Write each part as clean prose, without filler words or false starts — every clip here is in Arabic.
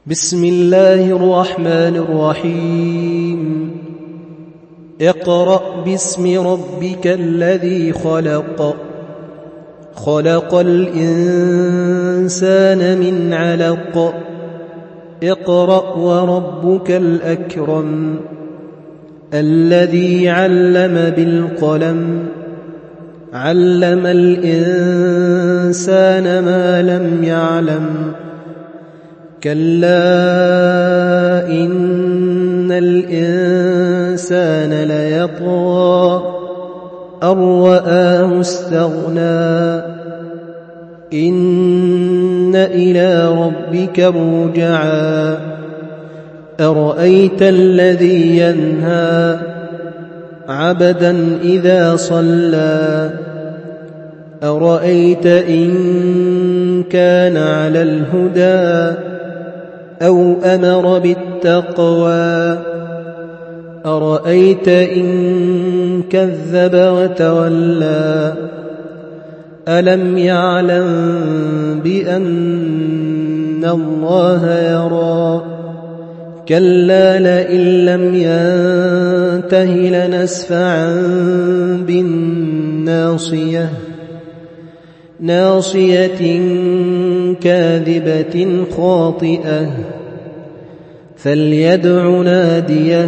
بسم الله الرحمن الرحيم اقرأ باسم ربك الذي خلق الإنسان من علق اقرأ وربك الأكرم الذي علم بالقلم علم الإنسان ما لم يعلم كلا إن الإنسان ليطغى أن رآه استغنى إن إلى ربك الرجعى أرأيت الذي ينهى عبدا إذا صلى أرأيت إن كان على الهدى أو أمر بالتقوى أرأيت إن كذب وتولى ألم يعلم بأن الله يرى كلا لئن لم ينته لنسفعا بالناصية ناصية كاذبة خاطئة فليدع ناديه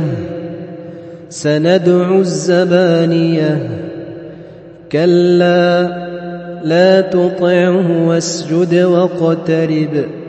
سندع الزبانية كلا لا تطعه واسجد واقترب